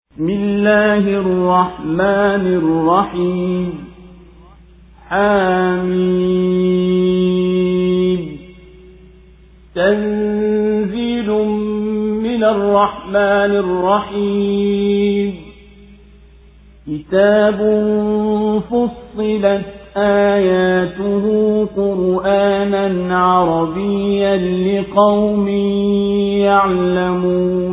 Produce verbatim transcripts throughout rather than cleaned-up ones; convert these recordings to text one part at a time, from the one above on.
بسم الله الرحمن الرحيم حميم تنزيل من الرحمن الرحيم كتاب فصلت آياته قرآنا عربيا لقوم يعلمون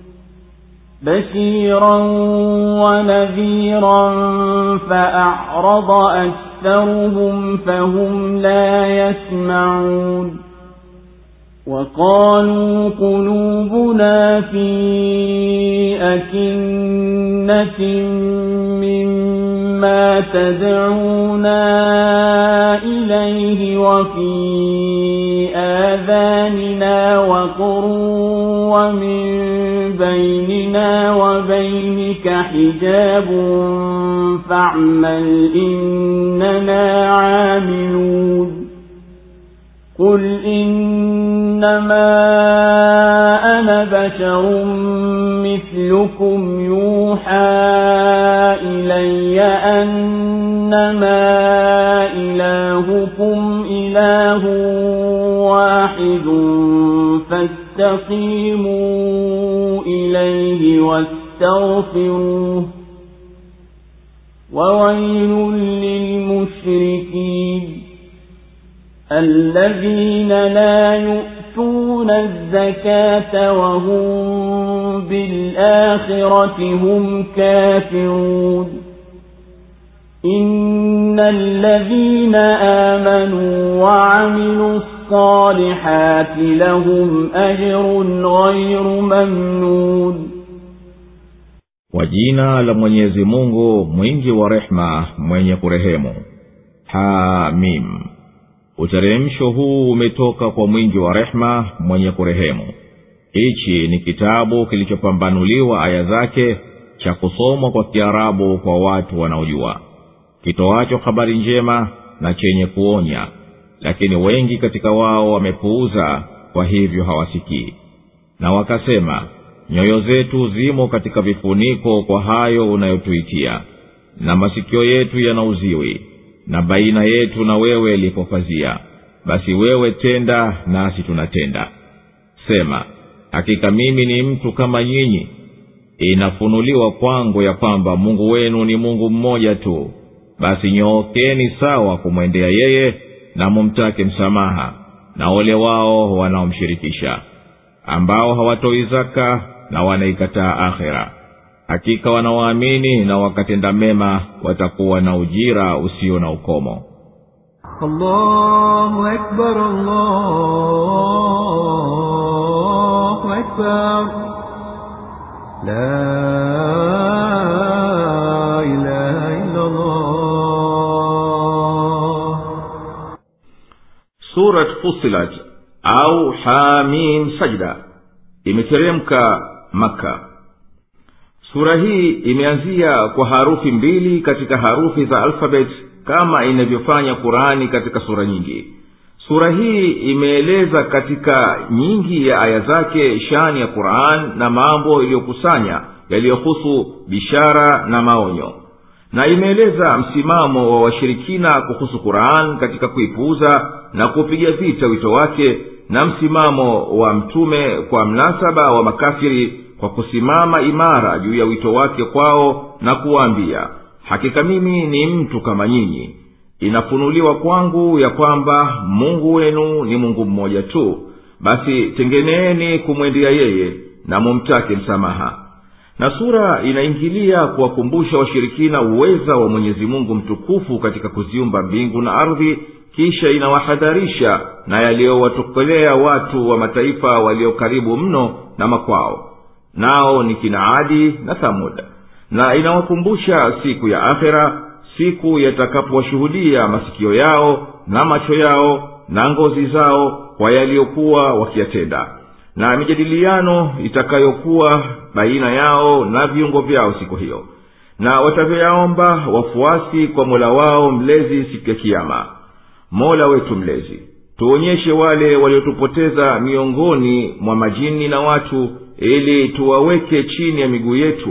بشيرا ونذيرا فأعرض أكثرهم فهم لا يسمعون وقالوا قلوبنا في أكنة مما تدعونا إليه وفي آذاننا وقر ومن بيننا وبينك حجاب فاعمل إننا عاملون قل إنما أنا بشر مثلكم يوحى إلي أنما إلهكم إله واحد فاستقيموا إليه واستغفروه وويل للمشركين الذين لا يؤتون الزكاة وهم بالآخرة هم كافرون إن الذين آمنوا وعملوا الصالحات لهم أجر غير ممنون. وجينا لمwenyezi Mungu mwingi wa rehema mwenye kurehemu. Hamim. Uteremsho huu umetoka kwa mwingi wa rehema mwenye kurehemu. Hichi ni kitabu kilichopambanuliwa aya zake, cha kusomwa kwa Kiarabu kwa watu wanaojua, kitoacho habari njema na chenye kuonya, lakini wengi katika wao wamepuuza, kwa hivyo hawasikii. Na wakasema, nyoyo zetu zimo katika vifuniko kwa hayo unayotuitia, na masikio yetu yanauziwi, na baina yetu na wewe lipo pazia, basi wewe tenda nasi tunatenda. Sema, hakika mimi ni mtu kama nyinyi. Inafunuliwa kwangu ya kwamba Mungu wenu ni Mungu mmoja tu, basi nyookeni sawa kumwendea yeye na mumtake msamaha, na ole wao wanaomshirikisha, ambao hawatoi zaka na wanaikataa akhera. Hakika wanaoamini na wakatenda mema watakuwa na ujira usio na ukomo. Allahu Akbar, Allahu Akbar, la ilaha illa Allah. Surat Fussilat au Hamim Sajda imeteremka Maka. Sura hii imeanzia kwa harufi mbili katika harufi za alfabet kama inavyofanya Qur'ani katika sura nyingi. Sura hii imeeleza katika nyingi ya aya zake shani ya Qur'an na mambo iliyokusanya yaliyohusu bishara na maonyo, na imeeleza msimamo wa washirikina kuhusu Qur'an katika kuipuuza na kupiga vita wito wake, na msimamo wa mtume kwa mnasaba wa makafiri kwa kusimama imara juu ya wito wake kwao na kuwaambia, hakika mimi ni mtu kama nyinyi. Inafunuliwa kwangu ya kwamba Mungu wenu ni Mungu mmoja tu, basi tengeneeni kumwendea yeye na mumtake msamaha. Na sura inaingilia kuwakumbusha washirikina uweza wa Mwenyezi Mungu mtukufu katika kuziumba mbingu na ardhi, kisha inawahadharisha na yaliyowatokelea watu wa mataifa walio karibu mno na makwao, nao ni kina Adi na Thamud, na inawakumbusha siku ya akhera, siku yatakapowashuhudia masikio yao na macho yao na ngozi zao kwa yaliyokuwa wakiyatenda, na mijadiliano itakayokuwa baina yao na viungo vyao siku hiyo, na watavyoyaomba wafuasi kwa Mola wao mlezi siku ya Kiyama. Mola wetu mlezi, tuonyeshe wale waliotupoteza miongoni mwa majini na watu, ili tuwaweke chini ya miguu yetu,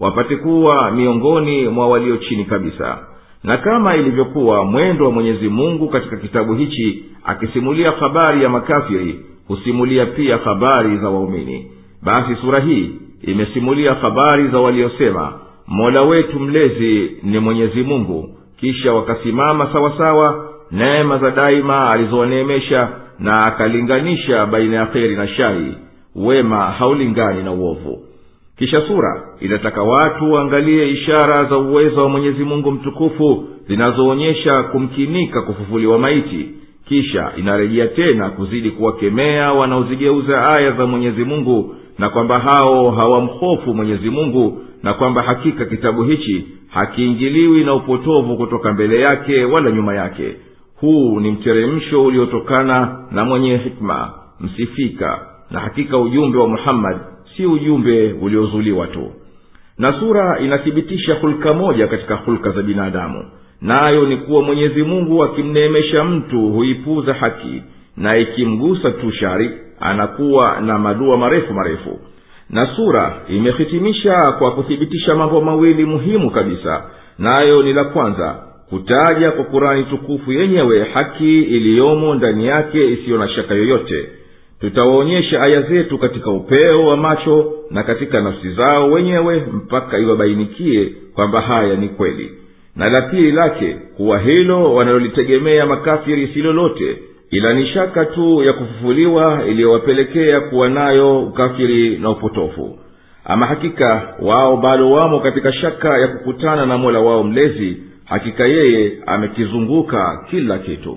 wapate kuwa miongoni mwa walio chini kabisa. Na kama ilivyokuwa mwendo wa Mwenyezi Mungu katika kitabu hichi, akisimulia habari ya makafiri, husimulia pia habari za waumini. Basi sura hii imesimulia habari za waliosema, Mola wetu mlezi ni Mwenyezi Mungu, kisha wakasimama sawa sawa neema za daima alizowaneemesha, na akalinganisha baina ya kheri na shari, wema haulingani na uovu. Kisha sura inataka watu waangalie ishara za uwezo wa Mwenyezi Mungu mtukufu zinazoonyesha kumkinika kufufuliwa maiti. Kisha inarejea tena kuzidi kuwakemea wanaozigeuza aya za Mwenyezi Mungu, na kwamba hao hawamhofu Mwenyezi Mungu, na kwamba hakika kitabu hichi hakiingiliwi na upotovu kutoka mbele yake wala nyuma yake. Huu ni mteremsho uliotokana na mwenye hikma msifika, na hakika ujumbe wa Muhammad si ujumbe uliozuliwa tu. Na sura inathibitisha hulka moja katika hulka za binadamu, nayo ni kuwa Mwenyezi Mungu akimneemesha mtu huipuza haki, na ikimgusa tu shari anakuwa na madua marefu marefu. Na sura imehitimisha kwa kuthibitisha mambo mawili muhimu kabisa, nayo ni la kwanza kutaja kwa Qur'ani tukufu yenyewe haki iliyomo ndani yake isiyo na shaka yoyote. Tutawaonyesha aya zetu katika upeo wa macho na katika nafsi zao wenyewe mpaka iwabainikie kwamba haya ni kweli. Na la pili lake kuwa hilo wanalolitegemea makafiri si lolote ila ni shaka tu ya kufufuliwa iliyowapelekea kuwa nayo ukafiri na upotofu. Ama hakika wao bado wamo katika shaka ya kukutana na Mola wao mlezi, hakika yeye amekizunguka kila kitu.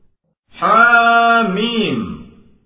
Hamim.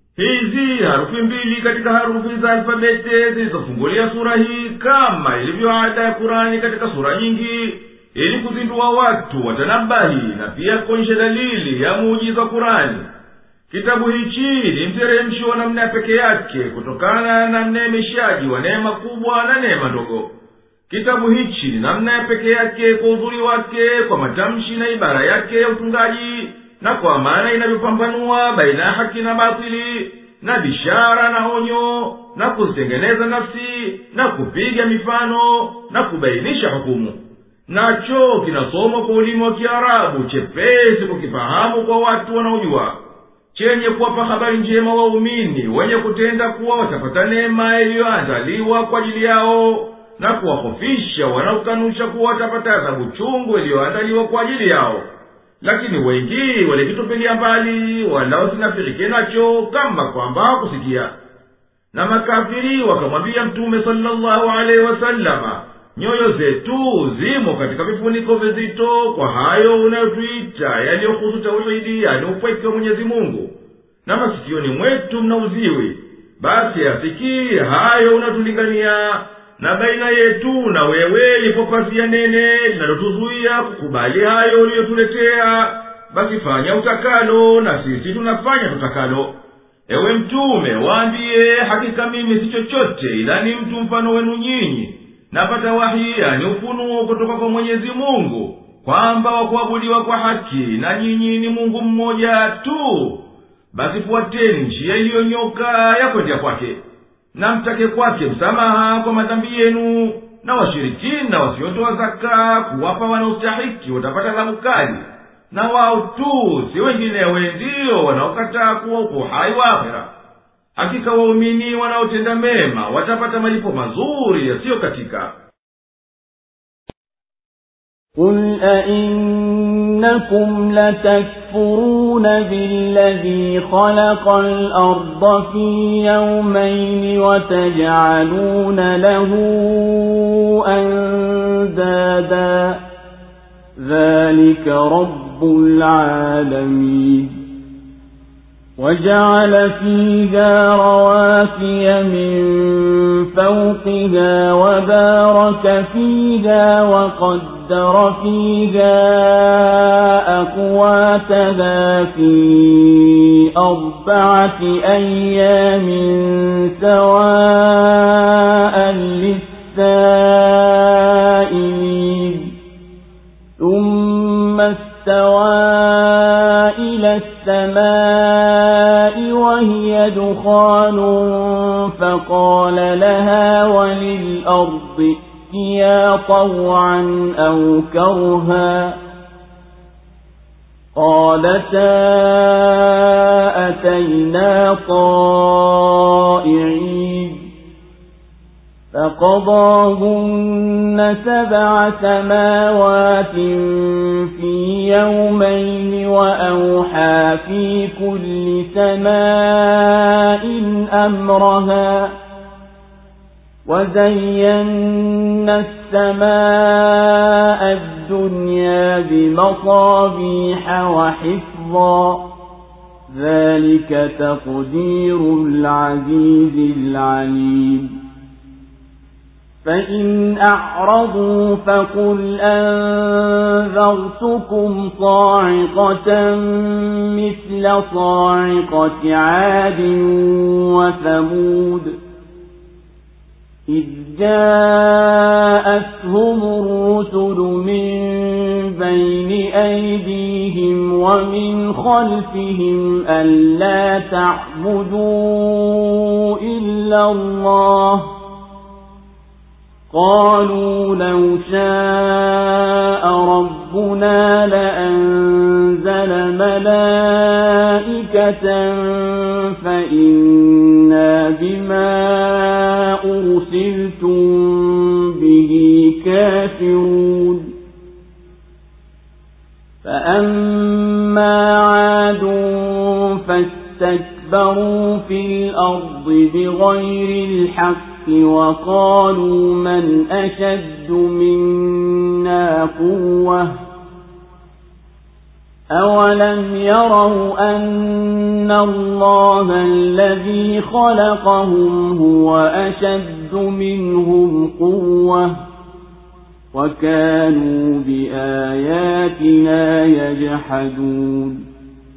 Hizi harufi mbili katika harufi za alfabeti zilizofungulia sura hii, kama ilivyo ada ya Qur'ani katika sura nyingi, ili kuzindua watu watanabahi na pia kuonyesha dalili ya muujiza wa Qur'ani. Kitabu hichi ni mteremsho wa namna pekee yake kutokana na mneemeshaji wa neema kubwa na neema ndogo. Kitabu hichi ni namna ya pekee yake kwa uzuri wake, kwa matamshi na ibara yake ya utungaji, na kwa maana inavyopambanua baina ya haki na batili, na bishara na onyo, na kuzitengeneza nafsi, na kupiga mifano, na kubainisha hukumu. Nacho kinasomwa kwa ulimi wa Kiarabu chepesi kukifahamu kwa watu wanaojua, chenye kuwapa habari njema waumini wenye kutenda kuwa watapata neema iliyoandaliwa kwa ajili yao, na kuwahofisha wanaokanusha kuwa watapata adhabu chungu iliyoandaliwa kwa ajili yao. Lakini wengi walikitupilia mbali, wala sinafirike nacho kama kwamba hakusikia. Na makafiri wakamwambia Mtume sallallahu alaihi wasallama, nyoyo zetu zimo katika vifuniko vizito kwa hayo unayotuita yaliyohusu tauhidi, yani upweke wa Mwenyezi Mungu, na masikioni mwetu mna uziwi. Basi asikii hayo unatulingania, na baina yetu na wewe lipo pazia nene linalotuzuia kukubali hayo uliyotuletea. Basi fanya utakalo na sisi tunafanya tutakalo. Ewe Mtume, waambie, hakika mimi si chochote ila ni mtu mfano wenu nyinyi, napata wahi, yani ufunuo kutoka kwa Mwenyezi Mungu, kwamba wakuabudiwa kwa haki na nyinyi ni Mungu mmoja tu. Basi fuateni njia iliyonyoka ya kwenda kwake, na mtake kwake msamaha kwa madhambi yenu. Na washirikina wasiotoa zaka kuwapa wanaostahiki watapata adhabu kali, na wao tu si wenginewe ndio wanaokataa kuwa upo hai wa akhera. Hakika waumini wanaotenda mema watapata malipo mazuri yasiyo katika. قُلْ أَإِنَّكُمْ لَتَكْفُرُونَ بِالَّذِي خَلَقَ الْأَرْضَ فِي يَوْمَيْنِ وَتَجْعَلُونَ لَهُ أَندَادًا ذَلِكَ رَبُّ الْعَالَمِينَ وَجَعَلَ فِيهَا رَوَاسِيَ مِن فَوْقِهَا وَبَارَكَ فِيهَا وَقَدَّرَ فِيهَا أَقْوَاتَهَا فِي أَرْبَعَةِ أَيَّامٍ سَوَاءً لِلسَّائِلِينَ ثُمَّ اسْتَوَى إِلَى السَّمَاءِ وَهِيَ دُخَانٌ فَقَالَ لَهَا وَلِلْأَرْضِ أُوتِيَا طَوْعًا أَوْ كَرْهًا قَالَتَا أَتَيْنَا طَائِعِينَ فَقَضَاهُنَّ سَبْعَ سَمَاوَاتٍ فِي يَوْمَيْنِ وَأَوْحَى فِي كُلِّ سَمَاءٍ أَمْرَهَا وَزَيَّنَّا السَّمَاءَ الدُّنْيَا بِمَصَابِيحَ وَحِفْظًا ذَلِكَ تَقْدِيرُ الْعَزِيزِ الْعَلِيمِ فَإِنْ أَعْرَضُوا فَقُلْ أَنذَرْتُكُمْ صَاعِقَةً مِثْلَ صَاعِقَةِ عَادٍ وَثَمُودَ إِذْ جَاءَتْهُمُ الرُّسُلُ مِنْ بَيْنِ أَيْدِيهِمْ وَمِنْ خَلْفِهِمْ أَلَّا تَعْبُدُوا إِلَّا اللَّهَ قالوا لو شاء ربنا لأنزل ملائكة فإنا بما أرسلتم به كافرون فأما عاد فاستكبروا في الأرض بغير الحق وقالوا من أشد منا قوة أولم يروا أن الله الذي خلقهم هو أشد منهم قوة وكانوا بآياتنا يجحدون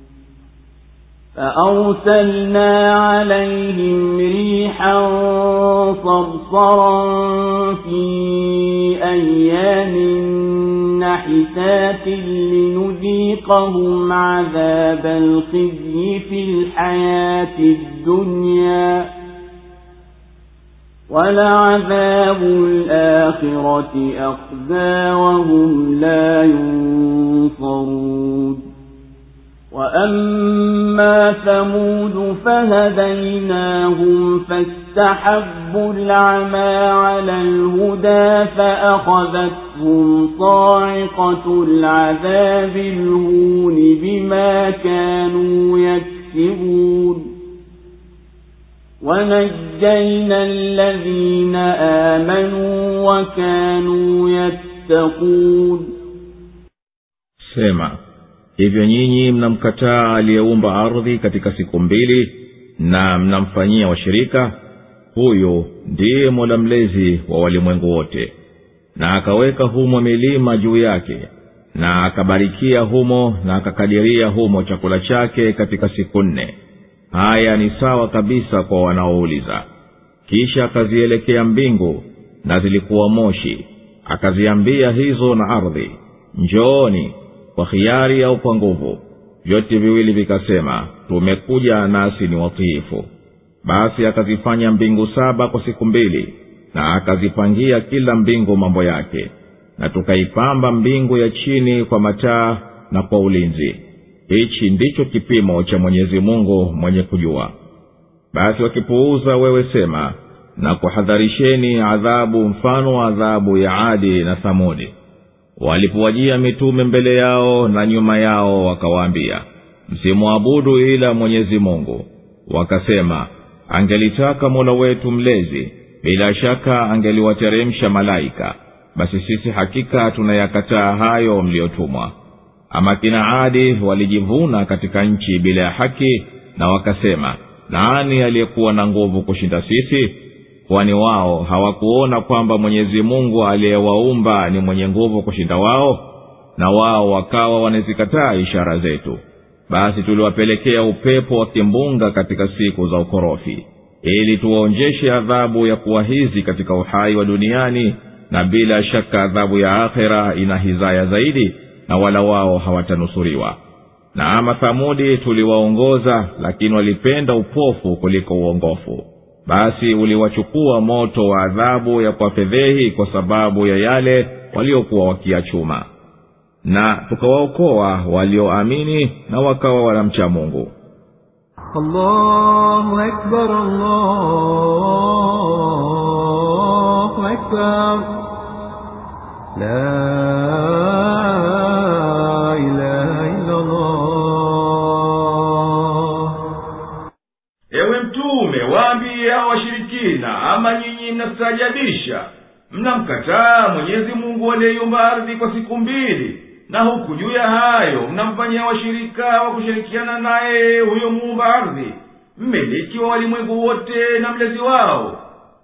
فأرسلنا عليهم ريحا صرصرا في أيام نحسات لنذيقهم عذاب الخزي في الحياة الدنيا ولعذاب الآخرة أخزى وهم لا ينصرون وأما ثمود فهديناهم فاستحبوا العمى على الهدى فأخذتهم صاعقة العذاب الهون بما كانوا يكسبون ونجينا الذين آمنوا وكانوا يتقون. Sema, hivyo nyinyi mnamkataa aliyeumba ardhi katika siku mbili na mnamfanyia washirika? Huyo ndiye Mola mlezi wa walimwengu wote, na akaweka humo milima juu yake, na akabarikia humo na akakadiria humo chakula chake katika siku nne. Haya ni sawa kabisa kwa wanaouliza. Kisha akazielekea mbingu na zilikuwa moshi, akaziambia hizo na ardhi, njooni kwa khiari au kwa nguvu. Vyote viwili vikasema, tumekuja nasi ni watiifu. Basi akazifanya mbingu saba kwa siku mbili, na akazipangia kila mbingu mambo yake, na tukaipamba mbingu ya chini kwa mataa na kwa ulinzi. Hichi ndicho kipimo cha Mwenyezi Mungu mwenye kujua. Basi wakipuuza wewe sema, na kuhadharisheni adhabu mfano wa adhabu ya Adi na Thamudi. Walipowajia mitume mbele yao na nyuma yao, wakawaambia, msimuabudu ila Mwenyezi Mungu. Wakasema, angelitaka Mola wetu mlezi, bila shaka angeliwateremsha malaika, basi sisi hakika tunayakataa hayo mliotumwa. Ama kina Adi walijivuna katika nchi bila ya haki, na wakasema, nani aliyekuwa na nguvu kushinda sisi? Kwani wao hawakuona kwamba Mwenyezi Mungu aliyewaumba ni mwenye nguvu kushinda wao? Na wao wakawa wanazikataa ishara zetu. Basi tuliwapelekea upepo wa kimbunga katika siku za ukorofi, ili tuwaonjeshe adhabu ya kuwa hizi katika uhai wa duniani, na bila shaka adhabu ya akhera ina hizaya zaidi, na wala wao hawatanusuriwa. Na ama Thamudi tuliwaongoza, lakini walipenda upofu kuliko uongofu. basi uliwachukua moto wa adhabu ya kuwafedhehi kwa sababu ya yale waliokuwa wakiachuma, na tukawaokoa walioamini na wakawa wanamcha Mungu. Allahu akbar, Allahu akbar, la ilaha illa Allah. Ewe mtume, waambie hao washirikina, ama nyinyi mnastajabisha mnamkataa Mwenyezi Mungu aliyeumba ardhi kwa siku mbili, na huku juu ya hayo mnamfanyia washirika wa kushirikiana naye huyo muumba ardhi, mmiliki wa walimwengu wote na mlezi wao.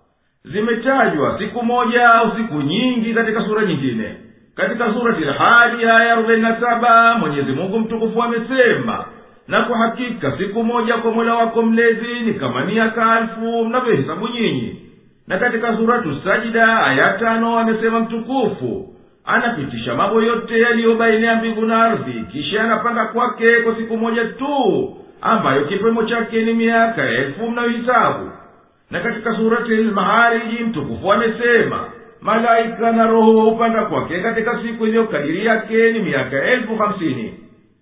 Zimetajwa siku moja au siku nyingi katika sura nyingine. Katika surati Al-Hadi aya arobaini na saba Mwenyezi Mungu mtukufu amesema, na kwa hakika siku moja kwa Mola wako mlezi ni kama miaka elfu mnavyohesabu nyinyi. Na katika suratu Sajida aya tano amesema mtukufu, anapitisha mambo yote yaliyo baina ya mbingu na ardhi, kisha anapanda kwake kwa siku moja tu, ambayo kipimo chake ni miaka elfu mnayohesabu. Na katika surati Al-Ma'arij mtukufu amesema, malaika na roho upanda kwake katika siku iliyokadiri yake ni miaka elfu hamsini.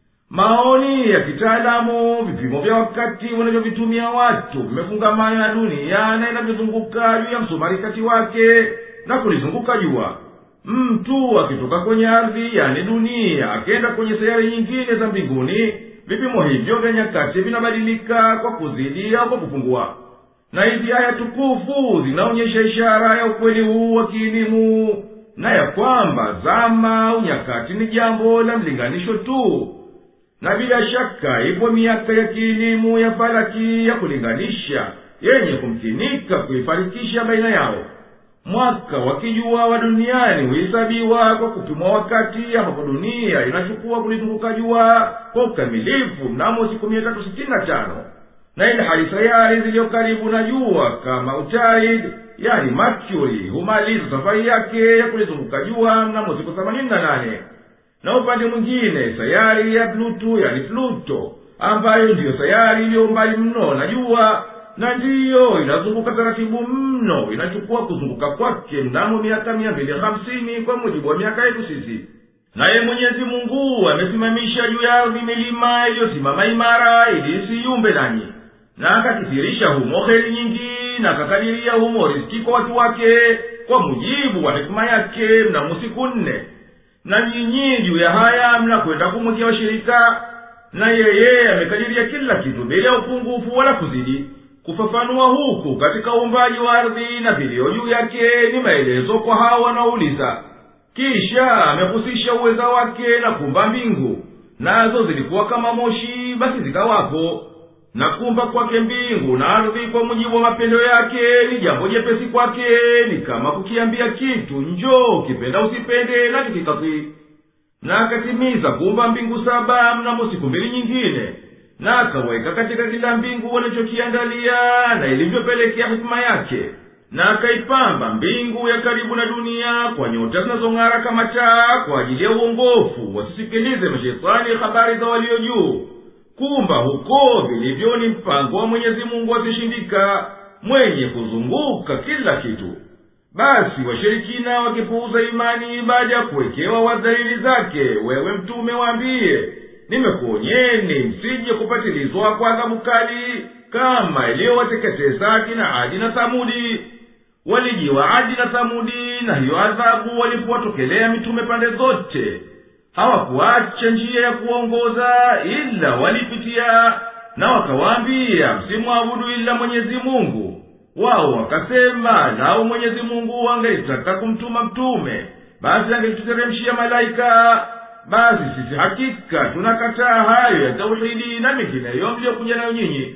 Maoni ya kitaalamu, vipimo vya wakati wanavyovitumia watu vimefungamana na dunia na inavyozunguka juu ya msumari kati wake na kulizunguka jua. Mtu akitoka kwenye ardhi, yani dunia, akenda kwenye sayari nyingine za mbinguni, vipimo hivyo vya nyakati vinabadilika kwa kuzidi au kwa kupungua. Na hizi aya tukufu zinaonyesha ishara ya ukweli huu wa kielimu, na ya kwamba zama au nyakati ni jambo la mlinganisho tu. Na bila shaka ipo miaka ya kielimu ya falaki ya kulinganisha, yenye kumkinika kuifarikisha baina yao. Mwaka wakijua wa duniani huhesabiwa kwa kupimwa wakati ambapo dunia inachukua kulizunguka jua kwa ukamilifu mnamo siku mia tatu sitini na tano. Na ile hali sayari zilizo karibu na jua kama Utaid, yani Mercury, humaliza safari yake ya kulizunguka jua mnamo siku themanini na nane. Na upande mwingine sayari ya Pluto, yani Pluto, ambayo ndiyo sayari iliyo mbali mno na jua, na ndiyo inazunguka taratibu mno, inachukua kuzunguka kwake mnamo miaka mia mbili hamsini kwa mujibu wa miaka yetu sisi. Naye Mwenyezi Mungu amesimamisha juu ya ardhi milima iliyosimama imara ili isiyumbe nanyi, na akakithirisha humo kheri nyingi, na akakadiria humo riziki kwa watu wake kwa mujibu wa hikma yake mnamo siku nne. Na nyinyi juu ya haya mnakwenda kumwekea washirika, na yeye amekadiria kila kitu bila upungufu wala kuzidi. Kufafanua huku katika uumbaji wa ardhi na vilio juu yake ni maelezo kwa hao wanaouliza. Kisha amehusisha uweza wake na kumba mbingu, nazo zilikuwa kama moshi, basi zikawapo. Na kumba kwake mbingu na ardhi kwa mujibu wa mapendo yake ni jambo jepesi kwake, ni kama kukiambia kitu njoo, kipenda usipende, na kikikati. Na akatimiza kumba mbingu saba mnamo siku mbili nyingine, na akaweka katika kila mbingu walichokiandalia na ilivyopelekea hikma yake. Na akaipamba mbingu ya karibu na dunia kwa nyota zinazong'ara kama taa kwa ajili ya uongofu, wasisikilize mashetani habari za walio juu. Kumba huko vilivyo ni mpango wa Mwenyezi Mungu asishindika, mwenye kuzunguka kila kitu. Basi washirikina wakipuuza imani baada ya kuwekewa wadhalili zake, wewe mtume waambie, nimekuonyeni msije kupatilizwa kwa adhabu kali kama iliyowateketeza Adi na Adi na Thamudi. Walijiwa Adi na Thamudi na hiyo adhabu walipowatokelea mitume pande zote. Hawakuacha njia ya kuongoza ila walipitia, na wakawaambia msimwabudu ila Mwenyezi Mungu. Wao wakasema, lao Mwenyezi Mungu angelitaka kumtuma mtume, basi angelituteremshia malaika. Basi sisi hakika tunakataa hayo ya tauhidi na mengineyo mliokuja nayo nyinyi.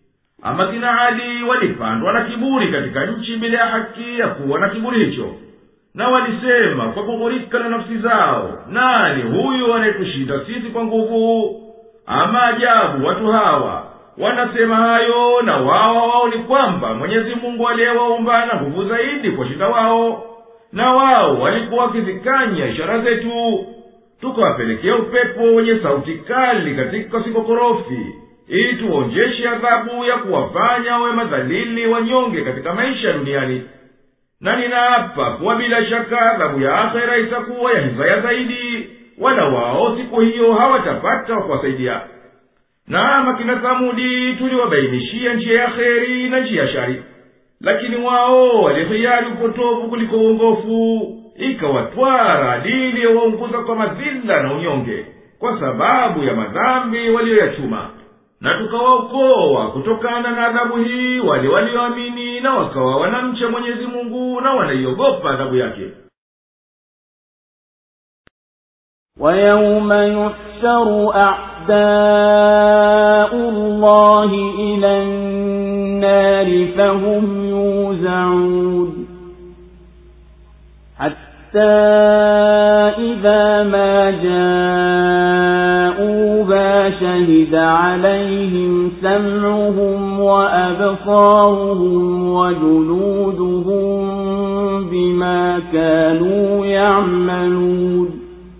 Ama kina Adi walipandwa na kiburi katika nchi bila ya haki ya kuwa na kiburi hicho. Na walisema kwa kughurika na nafsi zao, nani huyu anayetushinda sisi kwa nguvu? Ama ajabu, watu hawa wanasema hayo na wao wao ni kwamba Mwenyezi Mungu aliyewaumba na nguvu zaidi kwa shinda wao. Na wao walikuwa wakizikanya ishara zetu, tukawapelekea upepo wenye sauti kali katika siku korofi, ili tuonjeshe adhabu ya kuwafanya wawe madhalili wanyonge katika maisha duniani. Na ninaapa kuwa bila shaka adhabu ya akhera itakuwa ya hizaya zaidi, wala wao siku hiyo hawatapata wakuwasaidia. Na makina Thamudi tuliwabainishia njia ya kheri na njia ya shari, lakini wao walihiari upotovu kuliko uongofu, ikawatwara adili ya waunguza kwa madhila na unyonge kwa sababu ya madhambi walioyachuma. Na tukawaokoa kutokana na adhabu hii wale walioamini na wakawa wanamcha Mwenyezi Mungu na wanaiogopa adhabu yake. وَيَوْمَ يُحْشَرُ أَعْدَاءُ اللَّهِ إِلَى النَّارِ فَهُمْ يُوزَعُونَ حَتَّى إِذَا مَا جَاءُوهَا شَهِدَ عَلَيْهِمْ سَمْعُهُمْ وَأَبْصَارُهُمْ وَجُلُودُهُمْ بِمَا كَانُوا يَعْمَلُونَ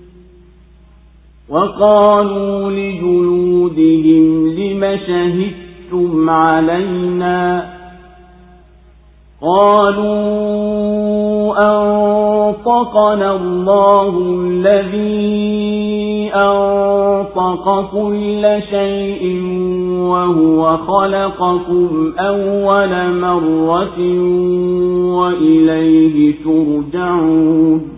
وَقَالُوا لِجُلُودِهِمْ لِمَ شَهِدتُّمْ عَلَيْنَا قَالُوا أَنطَقَنَا اللَّهُ الَّذِي أَنطَقَ كُلَّ شَيْءٍ وَهُوَ خَلَقَكُمْ أَوَّلَ مَرَّةٍ وَإِلَيْهِ تُرْجَعُونَ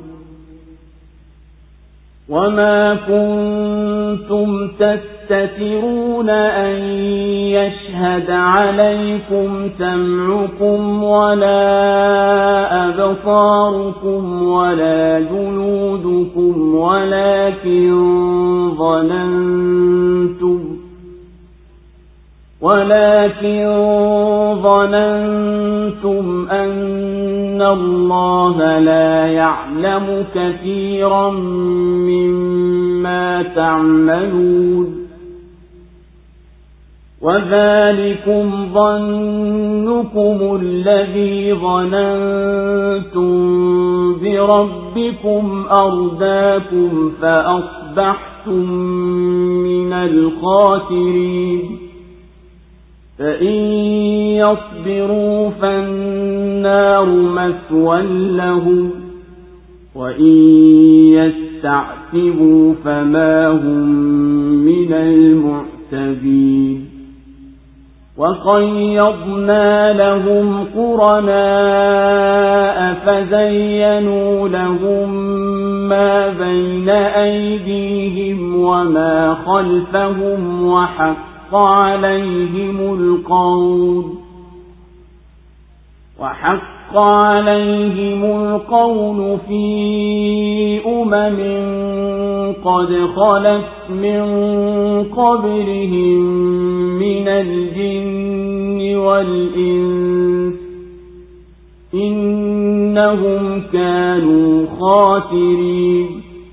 وَمَا كُنتُمْ تَسْتَتِرُونَ أَن يَشْهَدَ عَلَيْكُمْ سَمْعُكُمْ وَلَا أَبْصَارُكُمْ وَلَا جُلُودُكُمْ وَلَكِنْ ظَنَنْتُمْ وَلَكِنْ ظَنَنْتُمْ أَنَّ اللَّهَ لَا يَعْلَمُ كَثِيرًا مِّمَّا تَعْمَلُونَ وَذَلِكُمْ ظَنُّكُمُ الَّذِي ظَنَنْتُمْ بِرَبِّكُمْ أَرْدَاكُمْ فَأَصْبَحْتُمْ مِنَ الْخَاسِرِينَ فَإِن يَصْبِرُوا فَالنَّارُ مَثْوًى لَهُمْ وَإِن يَسْتَعْتِبُوا فَمَا هُمْ مِنَ الْمُعْتَبِينَ وَقَيَّضْنَا لَهُمْ قُرَنَاءَ فَزَيَّنُوا لَهُم مَّا بَيْنَ أَيْدِيهِمْ وَمَا خَلْفَهُمْ وَحَقَّ عليهم القول وحق عليهم القول في أمم قد خلت من قبلهم من الجن والإنس إنهم كانوا خاسرين.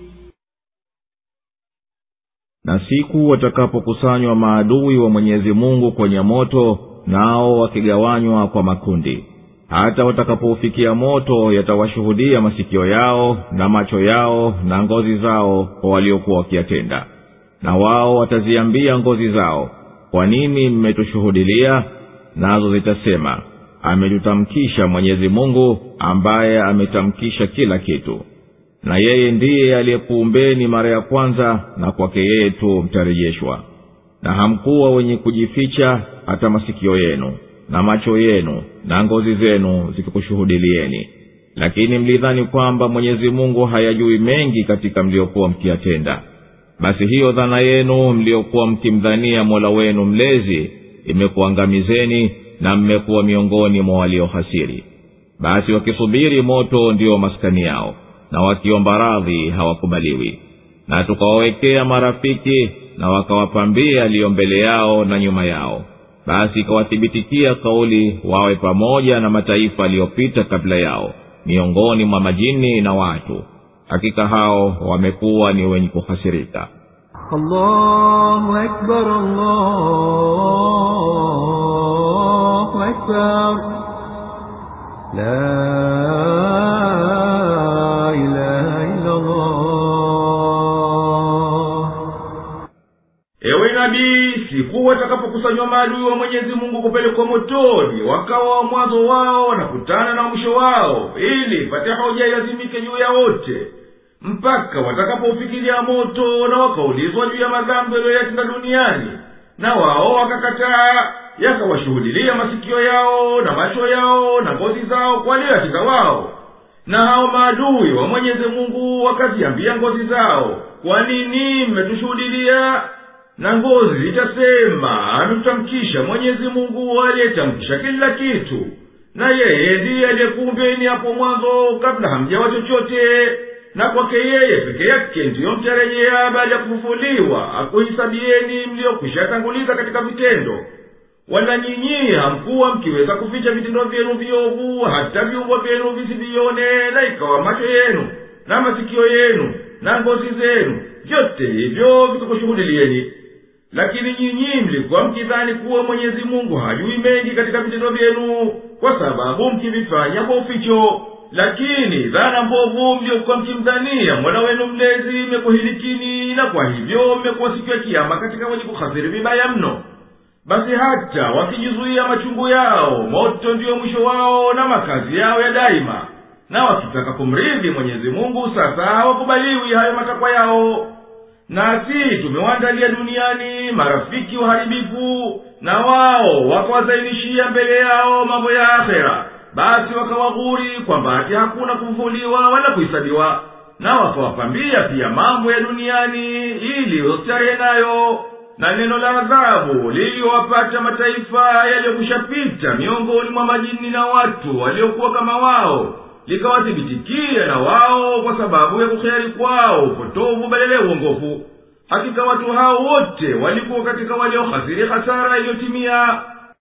Na siku watakapokusanywa maadui wa Mwenyezi Mungu kwenye moto, nao wakigawanywa kwa makundi, hata watakapoufikia moto yatawashuhudia masikio yao na macho yao na ngozi zao kwa waliokuwa wakiyatenda. Na wao wataziambia ngozi zao, kwa nini mmetushuhudilia? Nazo zitasema, ametutamkisha Mwenyezi Mungu ambaye ametamkisha kila kitu. Na yeye ndiye aliyekuumbeni mara ya kwanza, na kwake yeye tu mtarejeshwa. Na hamkuwa wenye kujificha hata masikio yenu na macho yenu na ngozi zenu zikikushuhudilieni, lakini mlidhani kwamba Mwenyezi Mungu hayajui mengi katika mliokuwa mkiyatenda. Basi hiyo dhana yenu mliokuwa mkimdhania Mola wenu mlezi imekuangamizeni, na mmekuwa miongoni mwa waliohasiri. Basi wakisubiri moto ndio maskani yao, na wakiomba radhi hawakubaliwi. Na tukawawekea marafiki, na wakawapambia aliyo mbele yao na nyuma yao. Basi ikawathibitikia kauli wawe pamoja na mataifa aliyopita kabla yao, miongoni mwa majini na watu. Hakika hao wamekuwa ni wenye kuhasirika. Allahu Akbar, Allahu Akbar, la ilaha illa Allah. Ewe nabii, siku watakapokusanywa maadui wa Mwenyezi Mungu kupelekwa motoni, wakawa wa mwanzo wao wanakutana na mwisho wao, ili pate hoja ilazimike juu ya wote, mpaka watakapofikiria moto na wakaulizwa juu ya madhambi waliyotenda duniani, na wao wakakataa, yakawashuhudilia masikio yao na macho yao na ngozi zao kwa waliyotenda wao. Na hao maadui wa Mwenyezi Mungu wakaziambia ngozi zao, kwa nini mmetushuhudilia? Na ngozi zitasema, ametamkisha Mwenyezi Mungu aliyetamkisha kila kitu, na yeye ndiye aliyekuumbeni hapo mwanzo kabla hamjawa chochote, na kwake yeye peke yake ndiyo mtarejea baada ya kufufuliwa, akuhisabieni mliokwisha tanguliza katika vitendo. Wala nyinyi hamkuwa mkiweza kuficha vitendo vyenu viovu, hata viungo vyenu visivione, na ikawa macho yenu na masikio yenu na ngozi zenu vyote hivyo vikakushuhudilieni. Lakini nyinyi mlikuwa mkidhani kuwa Mwenyezi Mungu hajui mengi katika vitendo vyenu, kwa sababu mkivifanya kwa uficho. Lakini dhana mbovu mliokuwa mkimdhania Mola wenu mlezi imekuhilikini, na kwa hivyo mmekuwa siku ya kiyama katika wenye kukhasiri vibaya mno. Basi hata wakijizuia machungu yao, moto ndiyo mwisho wao na makazi yao ya daima. Na wakitaka kumridhi Mwenyezi Mungu, sasa hawakubaliwi hayo matakwa yao. Nasi tumewaandalia duniani marafiki waharibifu, na wao wakawazainishia mbele yao mambo ya akhera. Basi wakawaghuri kwamba ati hakuna kufufuliwa wala kuhesabiwa, na wakawapambia pia mambo ya duniani ili wastarehe nayo. Na neno la adhabu liliowapata mataifa yaliyokushapita miongoni mwa majini na watu waliokuwa kama wao likawathibitikia na wao, kwa sababu ya kukhari kwao upotovu badala ya uongofu. Hakika watu hao wote walikuwa katika waliokhasiri hasara iliyotimia.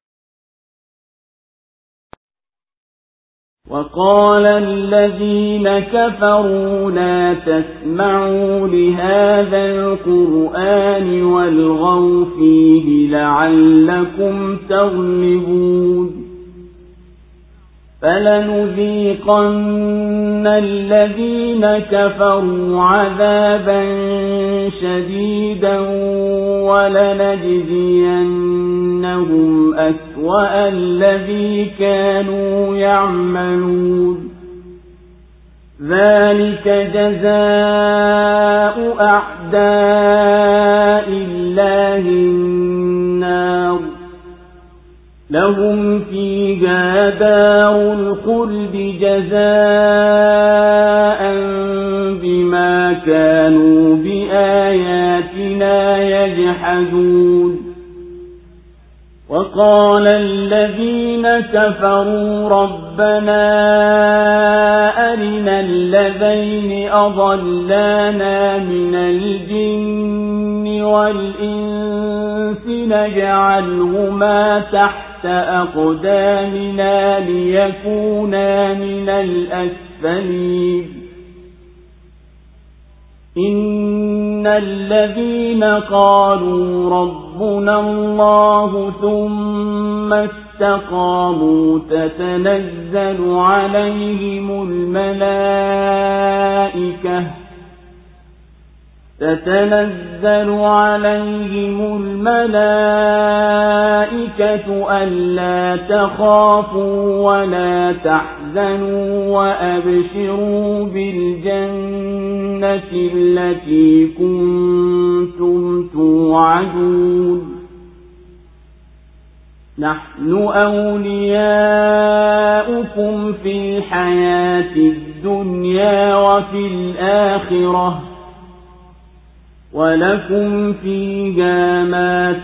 وقال الذين كفروا لا تسمعوا لهذا القرآن والغوا فيه لعلكم تغلبون فلنذيقن الذين كفروا عذابا شديدا ولنجزينهم أسوأ الذي كانوا يعملون ذلك جزاء أعداء الله النار لهم فيها دار الخلد جزاء بما كانوا بآياتنا يجحدون وقال الذين كفروا ربنا أرنا الذين أضلانا من الجن والإنس نجعلهما تحت أقدامنا ليكونا من الأسفلين إن الذين قالوا ربنا الله ثم استقاموا تتنزل عليهم الملائكة تتنزل عليهم الملائكة ألا تخافوا ولا تحزنوا وأبشروا بالجنة التي كنتم توعدون نحن أولياؤكم في الحياة الدنيا وفي الآخرة ولكم فيها ما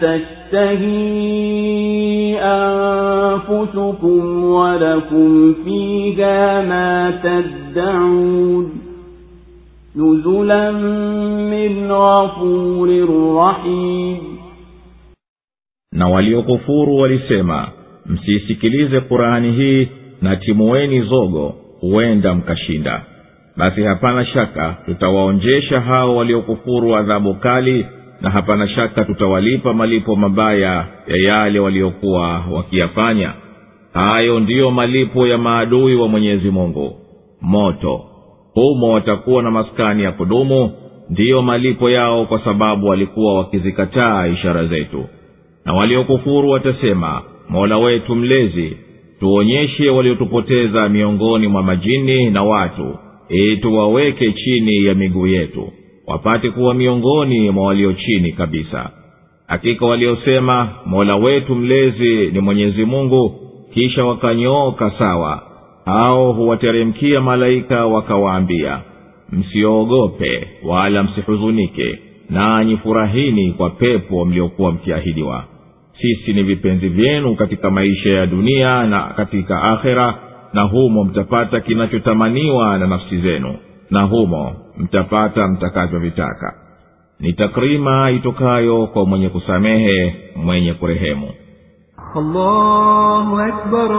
تشتهي أنفسكم ولكم فيها ما تدعون نزلا من غفور رحيم. Na waliokufuru walisema, msisikilize Qur'ani hii na timueni zogo, huenda mkashinda. Basi hapana shaka tutawaonjesha hao waliokufuru adhabu kali, na hapana shaka tutawalipa malipo mabaya ya yale waliokuwa wakiyafanya. Hayo ndiyo malipo ya maadui wa Mwenyezi Mungu, moto. Humo watakuwa na maskani ya kudumu, ndiyo malipo yao kwa sababu walikuwa wakizikataa ishara zetu. na waliokufuru watasema, Mola wetu mlezi, tuonyeshe waliotupoteza miongoni mwa majini na watu, ili tuwaweke chini ya miguu yetu, wapate kuwa miongoni mwa walio chini kabisa. Hakika waliosema, Mola wetu mlezi ni Mwenyezi Mungu, kisha wakanyooka sawa, hao huwateremkia malaika wakawaambia, msiogope wala msihuzunike, nanyi furahini kwa pepo mliokuwa mkiahidiwa. Sisi ni vipenzi vyenu katika maisha ya dunia na katika akhera, na humo mtapata kinachotamaniwa na nafsi zenu, na humo mtapata mtakavyovitaka. Ni takrima itokayo kwa mwenye kusamehe, mwenye kurehemu. Allahu Akbar,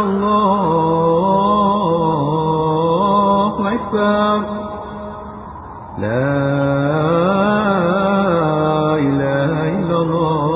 Allahu Akbar, la ilaha illa Allah.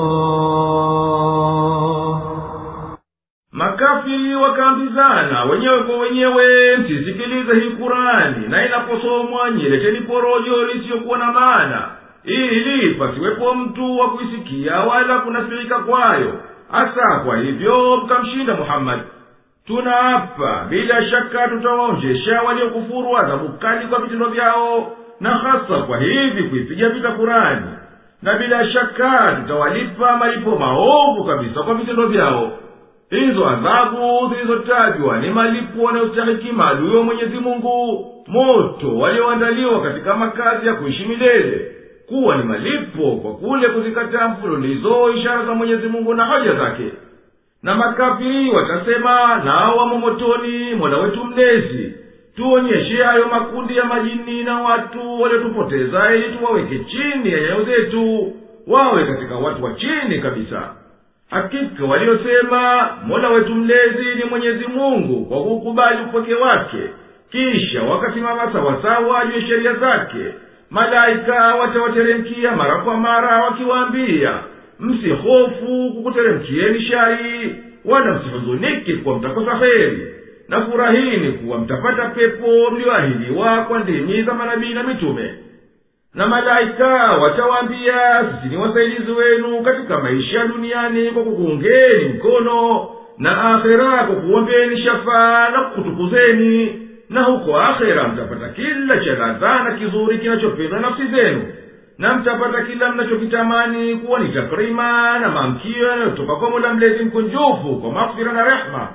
Makafiri wakaambizana wenyewe kwa wenyewe, msisikilize hii Kurani, na inaposomwa nyileteni porojo lisiyokuwa na maana, ili pasiwepo mtu wa kuisikia wala kunafirika kwayo, hasa kwa hivyo mkamshinda Muhammad. Tunaapa bila shaka tutawaonjesha waliokufuru adhabu kali kwa vitendo vyao, na hasa kwa hivi kuipiga vita Kurani, na bila shaka tutawalipa malipo maovu kabisa kwa vitendo vyao. Hizo adhabu zilizotajwa ni malipo wanayostahiki maadui wa Mwenyezi Mungu, moto walioandaliwa katika makazi ya kuishi milele, kuwa ni malipo kwa kule kuzikataa mfululizo ishara za Mwenyezi Mungu na hoja zake. Na makafiri watasema, nao wamo motoni, Mola wetu mlezi, tuonyeshe hayo makundi ya majini na watu waliotupoteza, ili tuwaweke chini ya nyayo zetu, wawe katika watu wa chini kabisa. Hakika waliosema, Mola wetu mlezi ni Mwenyezi Mungu, kwa kukubali upweke wake, kisha wakasimama sawasawa juu ya sheria zake, malaika watawateremkia mara kwa mara wakiwaambia, msihofu kukuteremkieni shari, wala msihuzuniki kuwa mtakosa heri, na furahini kuwa mtapata pepo mlioahidiwa kwa ndimi za manabii na mitume. Na malaika watawaambia, sisi ni wasaidizi wenu katika maisha duniani kwa kukuungeni mkono, na akhera kwa kuombeni shafaa na kukutukuzeni, na huko akhera mtapata kila cha ladha na kizuri kinachopendwa nafsi zenu, na mtapata kila mnachokitamani kuwa ni takrima na maamkio yanayotoka kwa Mola mlezi mkunjufu kwa maghfira na rehma.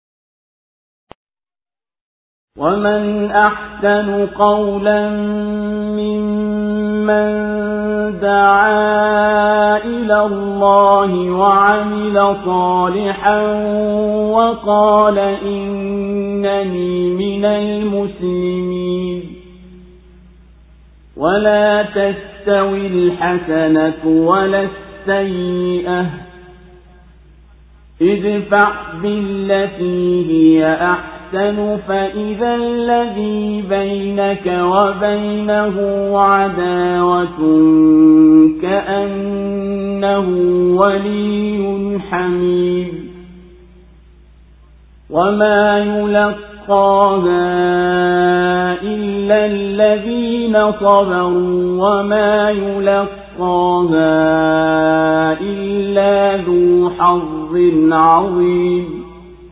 ومن أحسن قولا ممن دعا إلى الله وعمل صالحا وقال إنني من المسلمين ولا تستوي الحسنة ولا السيئة ادفع بالتي هي أحسن فإذا الذي بينك وبينه عداوة كأنه ولي حميم وما يلقاها إلا الذين صبروا وما يلقاها إلا ذو حظ عظيم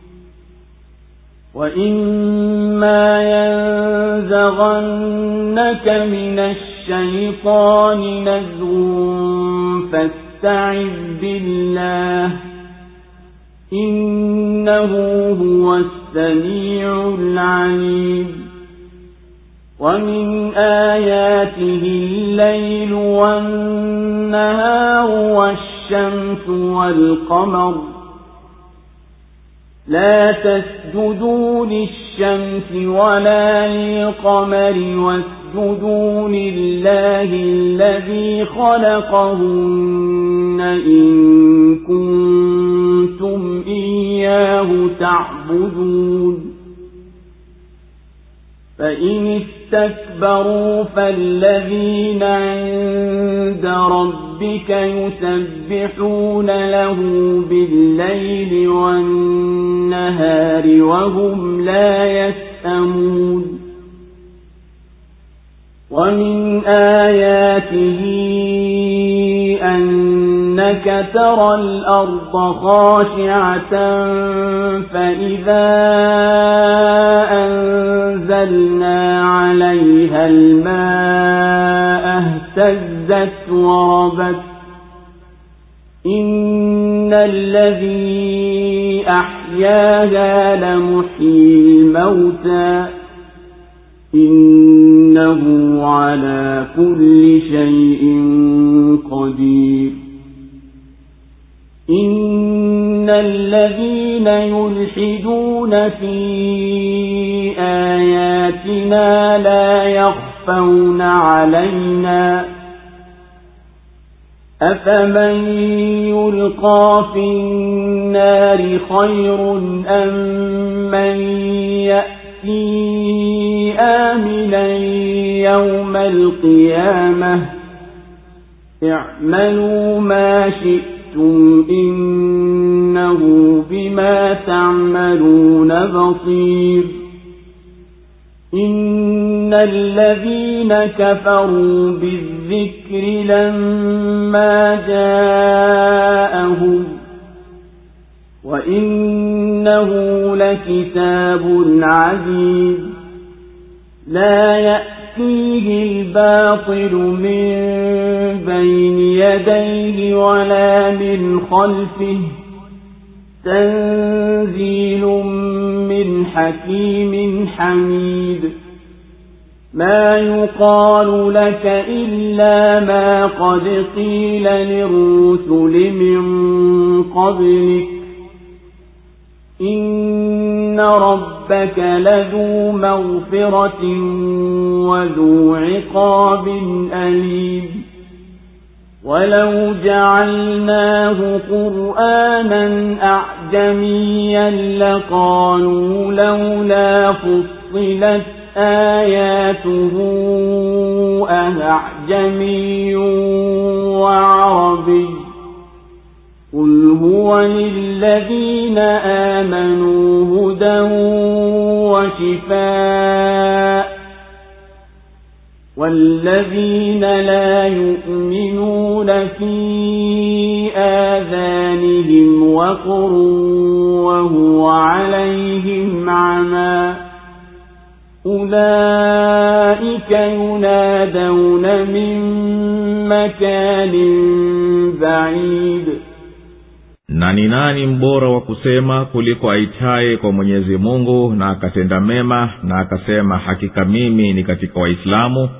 وَإِمَّا يَنزَغَنَّكَ مِنَ الشَّيْطَانِ نَزْغٌ فَاسْتَعِذْ بِاللَّهِ إِنَّهُ هُوَ السَّمِيعُ الْعَلِيمُ وَمِنْ آيَاتِهِ اللَّيْلُ وَالنَّهَارُ وَالشَّمْسُ وَالْقَمَرُ لا تسجدوا للشمس ولا للقمر واسجدوا لله الذي خلقهن إن كنتم إياه تعبدون فإن استكبروا فالذين عند ربك يسبحون له بالليل والنهار وهم لا يسأمون ومن آياته أن إنك ترى الأرض خاشعة فإذا أنزلنا عليها الماء اهتزت وربت إن الذي أحياها لمحيي الموتى إنه على كل شيء قدير إن الذين يلحدون في آياتنا لا يخفون علينا أفمن يلقى في النار خير أم من يأتي آمنا يوم القيامة اعملوا ما شئتم إنه بما تعملون بصير إن الذين كفروا بالذكر لما جاءهم وإنه لكتاب عزيز لا يأتيه الباطل من بين يديه ولا من خلفه تنزيل من حكيم حميد ما يقال لك إلا ما قد قيل للرسل من قبلك إن ربك لذو مغفرة وذو عقاب أليم ولو جعلناه قرآنا أعجميا لقالوا لولا فصلت آياته أعجمي وعربي قل هو للذين آمنوا هدى وشفاء والذين لا يؤمنون في آذانهم وقر وهو عليهم عمى أولئك ينادون من مكان بعيد. Na ni nani mbora wa kusema kuliko aitaye kwa Mwenyezi Mungu na akatenda mema na akasema hakika mimi ni katika Waislamu?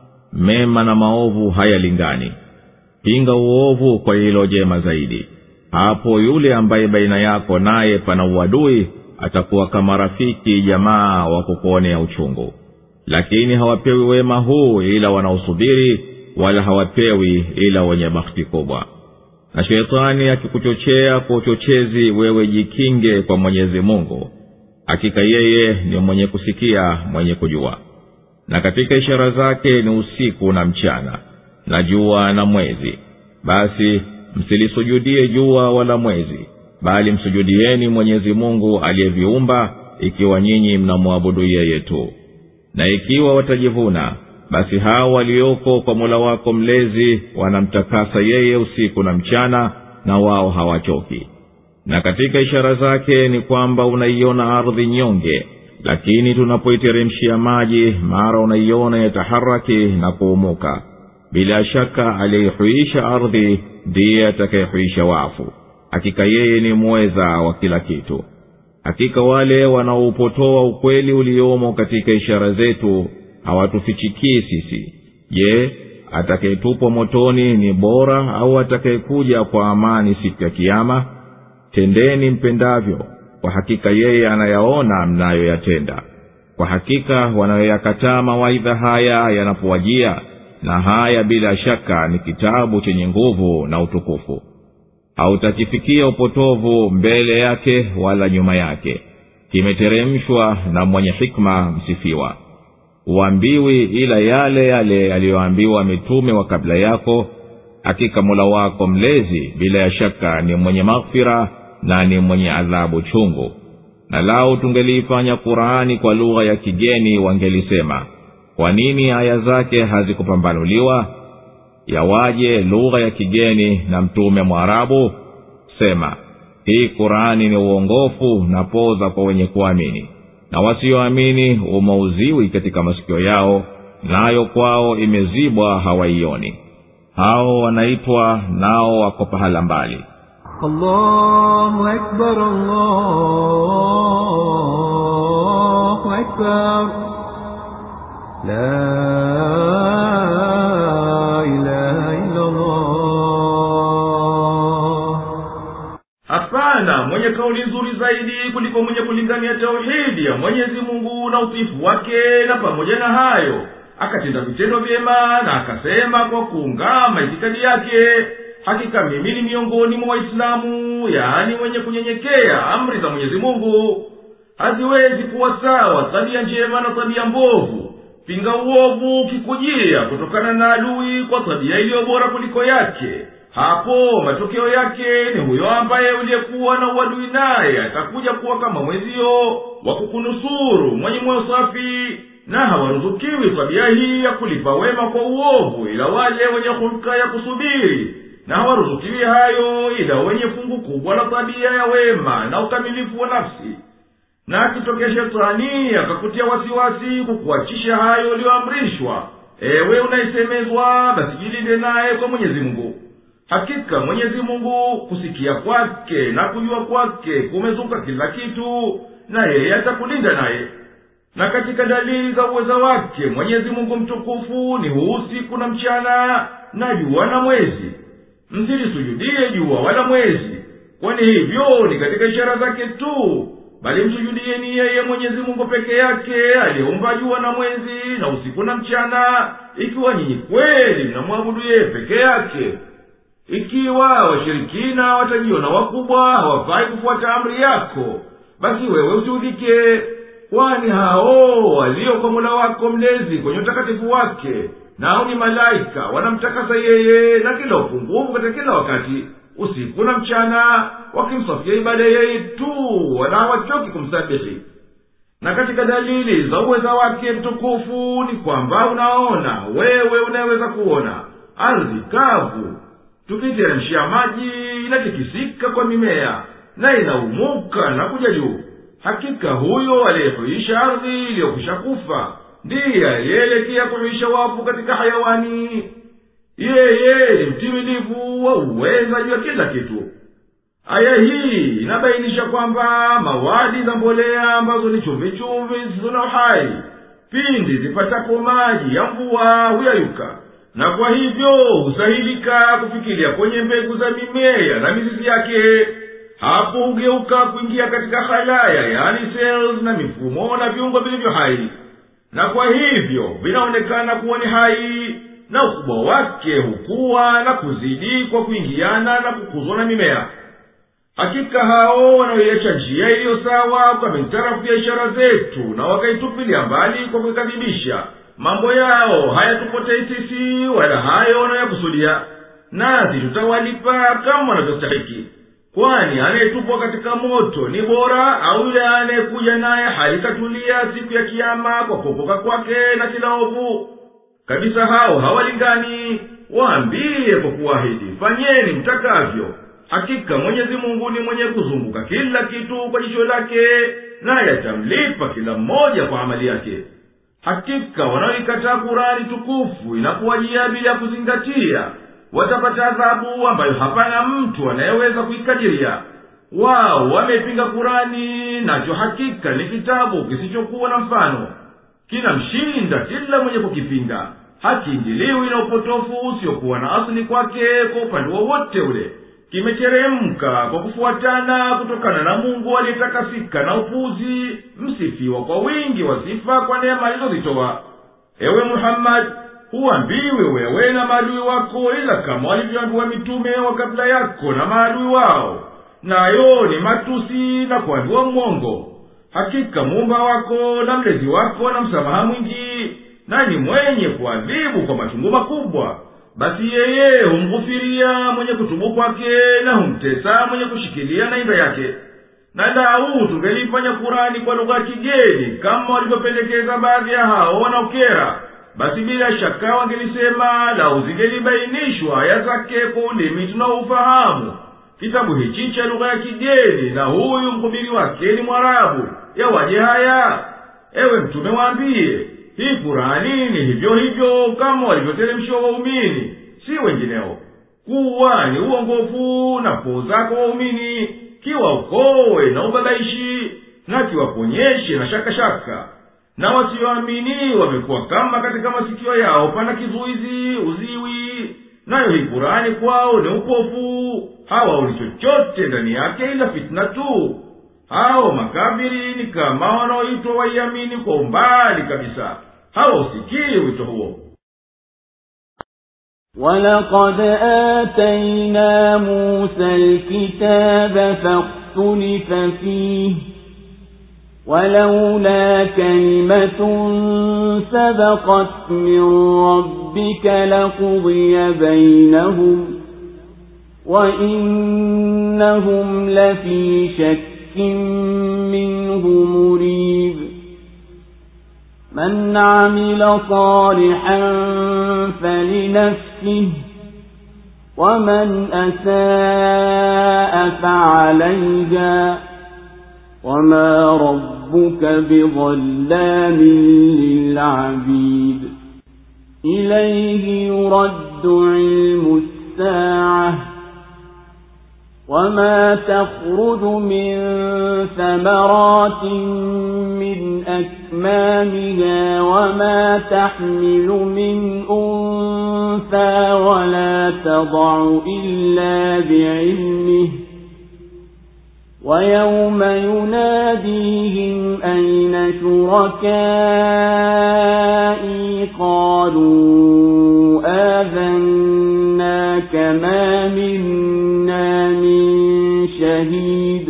Mema na maovu hayalingani. Pinga uovu kwa hilo jema zaidi. Hapo yule ambaye baina yako naye pana uadui atakuwa kama rafiki jamaa wa kukuonea uchungu. Lakini hawapewi wema huu ila wanaosubiri, wala hawapewi ila wenye bahati kubwa. Na shetani akikuchochea kwa uchochezi, wewe jikinge kwa Mwenyezi Mungu. Hakika yeye ni mwenye kusikia, mwenye kujua. Na katika ishara zake ni usiku na mchana, na jua na mwezi. Basi msilisujudie jua wala mwezi, bali msujudieni Mwenyezi Mungu aliyeviumba, ikiwa nyinyi mnamwabudu yeye tu. Na ikiwa watajivuna, basi hao walioko kwa Mola wako mlezi wanamtakasa yeye usiku na mchana, na wao hawachoki. Na katika ishara zake ni kwamba unaiona ardhi nyonge, lakini tunapoiteremshia maji mara unaiona yataharaki na kuumuka. Bila shaka aliyehuisha ardhi ndiye atakayehuisha wafu. Hakika yeye ni muweza wa kila kitu. Hakika wale wanaoupotoa ukweli uliomo katika ishara zetu hawatufichikii sisi. Je, atakayetupwa motoni ni bora au atakayekuja kwa amani siku ya Kiyama? Tendeni mpendavyo, kwa hakika yeye anayaona mnayoyatenda. Kwa hakika wanayoyakataa mawaidha haya yanapowajia, na haya bila shaka ni kitabu chenye nguvu na utukufu. Hautakifikia upotovu mbele yake wala nyuma yake. Kimeteremshwa na mwenye hikma msifiwa. Uambiwi ila yale yale aliyoambiwa mitume wa kabla yako. Hakika Mola wako mlezi bila ya shaka ni mwenye maghfira na ni mwenye adhabu chungu. Na lao tungeliifanya Qur'ani kwa lugha ya kigeni wangelisema, kwa nini aya zake hazikupambanuliwa? yawaje lugha ya kigeni na mtume mwarabu? Sema, hii Qur'ani ni uongofu na poza kwa wenye kuamini, na wasioamini umauziwi katika masikio yao, nayo kwao imezibwa hawaioni. Hao wanaitwa nao wako pahala mbali. Allahu Akbar, Allahu Akbar, la ilaha illa Allah. Hapana mwenye kauli nzuri zaidi kuliko mwenye kulingania tauhidi ya Mwenyezi Mungu na utifu wake, na pamoja na hayo akatenda vitendo vyema na akasema kwa kuungama itikadi yake, hakika mimi ni miongoni mwa Waislamu, yaani mwenye kunyenyekea amri za Mwenyezi Mungu. Haziwezi kuwa sawa tabia njema na tabia mbovu. Pinga uovu kikujia kutokana na adui kwa tabia iliyo bora kuliko yake. Hapo matokeo yake ni huyo ambaye uliyekuwa na uadui naye atakuja kuwa kama mwezio wa kukunusuru, mwenye moyo safi. Na hawaruzukiwi tabia hii ya kulipa wema kwa uovu ila wale wenye hulka ya kusubiri, na hawaruzukiwi hayo ila wenye fungu kubwa la tabia ya wema na ukamilifu wa nafsi. Na akitokea shetani akakutia wasiwasi kukuachisha hayo ulioamrishwa, ewe unaisemezwa, basi jilinde naye kwa Mwenyezi Mungu. Hakika Mwenyezi Mungu kusikia kwake na kujua kwake kumezuka kila kitu, na yeye atakulinda naye. Na katika dalili za uweza wake Mwenyezi Mungu mtukufu ni usiku na mchana, na jua na mwezi. Msilisujudie jua wala mwezi, kwani hivyo ni katika ishara zake tu, bali msujudieni yeye Mwenyezi Mungu peke yake aliyeumba jua na mwezi na usiku na mchana, ikiwa nyinyi kweli mnamwabudu yeye peke yake. Ikiwa washirikina watajiona wakubwa hawafai kufuata amri yako, basi wewe usiudhike, kwani hao walio kwa Mola wako mlezi kwenye utakatifu wake, nao ni malaika, wanamtakasa yeye na kila upungufu katika kila wakati, usiku na mchana, wakimsafia ibada yeye tu, wala hawachoki kumsabihi. Na katika dalili za uweza wake mtukufu ni kwamba unaona, wewe unaweza kuona ardhi kavu tukiteremshia maji inatikisika kwa mimea, na inaumuka na kuja juu. Hakika huyo aliyehuisha ardhi iliyokwisha kufa ndiye aliyeelekea kuhuisha wafu katika hayawani. Yeye ni mtimilifu wa uweza juu ya kila kitu. Aya hii inabainisha kwamba mawadi za mbolea ambazo ni chumvi chumvi zisizo na uhai, pindi zipatapo maji ya mvua huyayuka, na kwa hivyo husahilika kufikiria kwenye mbegu za mimea na mizizi yake. Hapo hugeuka kuingia katika halaya, yani cells na mifumo na viungo vilivyo hai, na kwa hivyo vinaonekana kuwa ni hai, na ukubwa wake hukua na kuzidi kwa kuingiana na kukuzwa na mimea. Hakika hao wanaoiacha njia iliyo sawa kwa mintarafu ya ishara zetu na wakaitupilia mbali kwa kukadhibisha, mambo yao hayatupotei sisi wala hayo wanayokusudia, nasi tutawalipa kama wanavyostahiki. Kwani anayetupwa katika moto ni bora au yule anayekuja naye hali katulia siku ya kiyama kwa kuokoka kwake na kila ovu? Kabisa hao hawalingani. Waambie kwa kuahidi, fanyeni mtakavyo. Hakika Mwenyezi Mungu ni mwenye kuzunguka kila kitu kwa jicho lake, naye atamlipa kila mmoja kwa amali yake. Hakika wanaoikataa Qur'ani tukufu inakuwajia bila kuzingatia, watapata adhabu ambayo hapana mtu anayeweza kuikadiria. Wao wamepinga Qur'ani, nacho hakika ni kitabu kisichokuwa na mfano. Kinamshinda kila mwenye kukipinga, hakiingiliwi na upotofu usiokuwa na asili kwake kwa upande wowote ule. Kimeteremka kwa kufuatana kutokana na Mungu aliyetakasika na upuzi, msifiwa kwa wingi wa sifa kwa neema alizozitoa. Ewe Muhammad, huambiwe wewe na maadui wako ila kama walivyoambiwa mitume wa kabla yako na maadui wao, nayo ni matusi na kuambiwa mwongo. Hakika Muumba wako na mlezi wako na msamaha mwingi, na ni mwenye kuadhibu kwa machungu makubwa. Basi yeye humghufiria mwenye kutubu kwake, na humtesa mwenye kushikilia na inda yake. Na lau tungelifanya Qur'ani kwa lugha kigeni kama walivyopendekeza baadhi ya hao wanaokera, basi bila shaka wangelisema lau zingelibainishwa aya zake kwa ulimi tunaoufahamu. Kitabu hichi cha lugha ya kigeni na huyu mhubiri wake ni Mwarabu, yawaje haya? Ewe Mtume, waambie hii Kurani ni hivyo hivyo kama walivyoteremshwa waumini, si wengineo. Kuwa ni uongofu na koo zako waumini, kiwa ukowe na ubabaishi, na kiwaponyeshe na shaka shaka. Na wasioamini wamekuwa kama katika masikio yao pana kizuizi, uziwi, nayo hii Kurani kwao ni upofu, hawaoni chochote ndani yake ila fitna tu. Hao makafiri ni kama wanaoitwa waiamini kwa umbali kabisa, hawausikii wito huo. وَلَقَدْ آتَيْنَا مُوسَى الْكِتَابَ فَاخْتُلِفَ فِيهِ وَلَوْلَا كَلِمَةٌ سَبَقَتْ مِنْ رَبِّكَ لَقُضِيَ بَيْنَهُمْ وَإِنَّهُمْ لَفِي شَكٍّ مِّنْهُ مُرِيبٍ مَنْ عَمِلَ صَالِحًا فَلِنَفْسِهِ وَمَنْ أَسَاءَ فَعَلَيْهَا وَمَا رَبُّكَ بِظَلَّامٍ لِلْعَبِيدِ إِلَيْهِ يُرَدُّ عِلْمُ السَّاعَةِ وَمَا تَخْرُجُ مِنْ ثَمَرَاتٍ مِنْ أَكْمَامِهَا وَمَا تَحْمِلُ مِنْ أُنْثَى وَلَا تَضَعُ إِلَّا بِعِلْمِهِ وَيَوْمَ يُنَادِيهِمْ أَيْنَ شُرَكَائِي قَالُوا آذَنَّاكَ مَا مِنَّا مِنْ شَهِيدٍ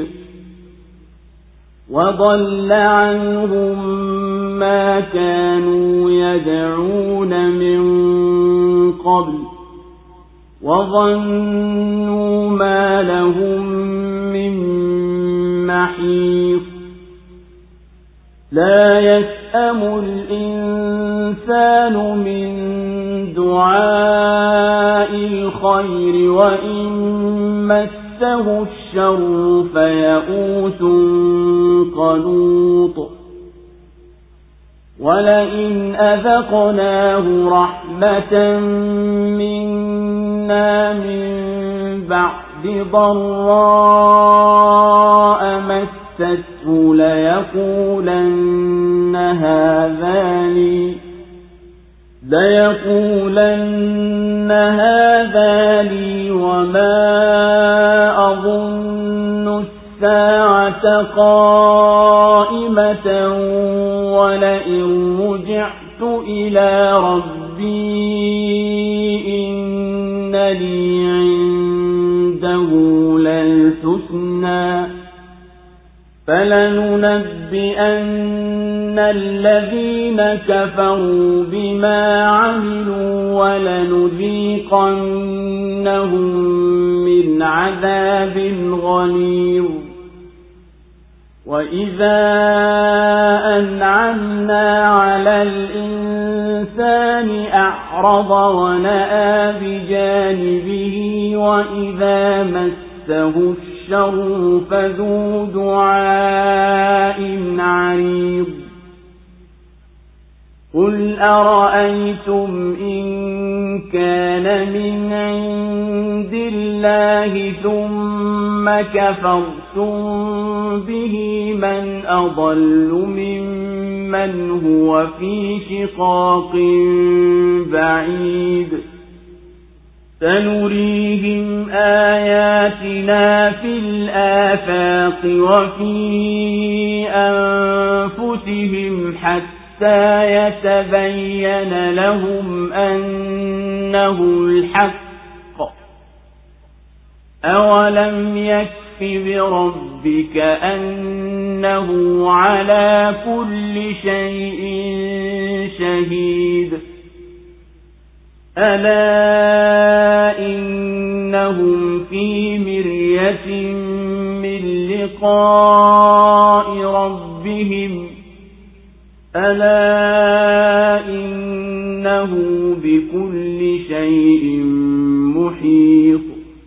وَضَلَّ عَنْهُمْ مَا كَانُوا يَدْعُونَ مِنْ قَبْلُ وَظَنُّوا مَا لَهُمْ مِنْ محيط لا يسأم الإنسان من دعاء الخير وإن مسه الشر فيئوس قنوط ولئن أذقناه رحمة منا من بعد ضراء مسته ليقولن هذا لي ليقولن هذا لي وما أظن الساعة قائمة ولئن رجعت إلى ربي إن لي عنده للحسنى فلننبئن الذين كفروا بما عملوا ولنذيقنهم من عذاب غليظ وإذا أنعمنا على الإنسان أعرض ونأى بجانبه وإذا مسه الشر فذو دعاء عريض قل أرأيتم إن كان من عند الله ثم كفرتم به من أضل ممن هو في شقاق بعيد سنريهم آياتنا في الآفاق وفي أنفسهم حتى يتبين لهم أنه الحق أولم يكف بربك أنه على كل شيء شهيد ألا إنهم في مرية من لقاء ربهم ألا إن إنه بكل شيء محيط.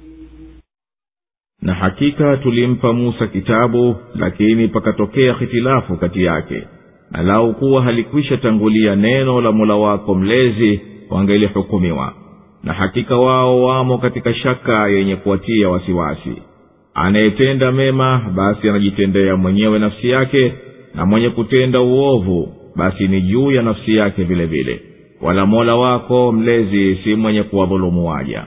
Na hakika tulimpa Musa kitabu, lakini pakatokea hitilafu kati yake. Na lau kuwa halikwisha tangulia neno la Mola wako mlezi, wangelihukumiwa. Na hakika wao wamo katika shaka yenye kuwatia wasiwasi. Anayetenda mema basi anajitendea mwenyewe nafsi yake, na mwenye kutenda uovu basi ni juu ya nafsi yake vile vile. Wala Mola wako mlezi si mwenye kuwadhulumu waja.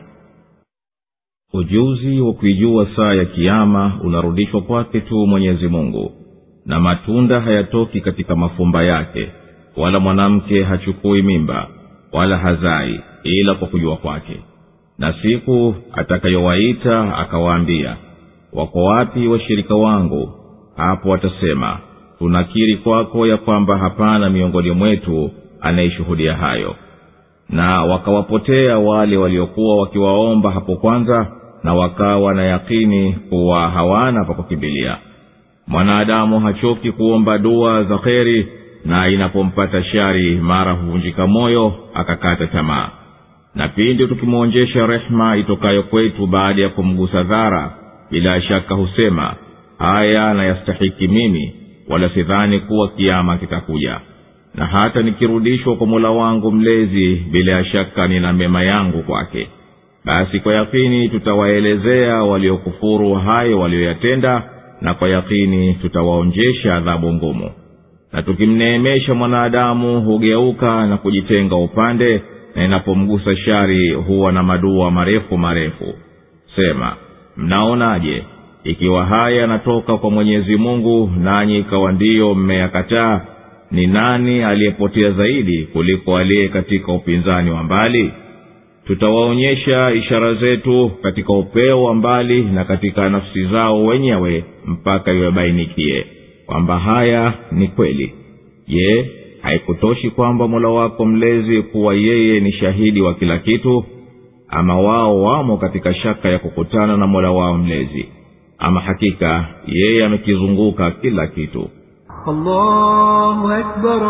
Ujuzi wa kuijua saa ya kiyama unarudishwa kwake tu Mwenyezi Mungu, na matunda hayatoki katika mafumba yake, wala mwanamke hachukui mimba, wala hazai ila kwa kujua kwake. Na siku atakayowaita akawaambia, wako wapi washirika wangu? Hapo watasema, tunakiri kwako ya kwamba hapana miongoni mwetu anayeshuhudia hayo. Na wakawapotea wale waliokuwa wakiwaomba hapo kwanza, na wakawa na yakini kuwa hawana pa kukimbilia. Mwanadamu hachoki kuomba dua za kheri, na inapompata shari mara huvunjika moyo akakata tamaa. Na pindi tukimwonjesha rehema itokayo kwetu baada ya kumgusa dhara, bila shaka husema, haya na yastahiki mimi, wala sidhani kuwa kiyama kitakuja. Na hata nikirudishwa kwa Mola wangu mlezi, bila shaka nina mema yangu kwake. Basi kwa yakini tutawaelezea waliokufuru hayo walioyatenda, na kwa yakini tutawaonjesha adhabu ngumu. Na tukimneemesha mwanadamu hugeuka na kujitenga upande, na inapomgusa shari huwa na madua marefu marefu. Sema, mnaonaje ikiwa haya yanatoka kwa Mwenyezi Mungu, nanyi ikawa ndiyo mmeyakataa? Ni nani aliyepotea zaidi kuliko aliye katika upinzani wa mbali? Tutawaonyesha ishara zetu katika upeo wa mbali na katika nafsi zao wenyewe, mpaka iwabainikie kwamba haya ni kweli. Je, haikutoshi kwamba Mola wako mlezi kuwa yeye ni shahidi wa kila kitu? Ama wao wamo katika shaka ya kukutana na Mola wao mlezi. Ama hakika yeye amekizunguka kila kitu. Allahu Akbar,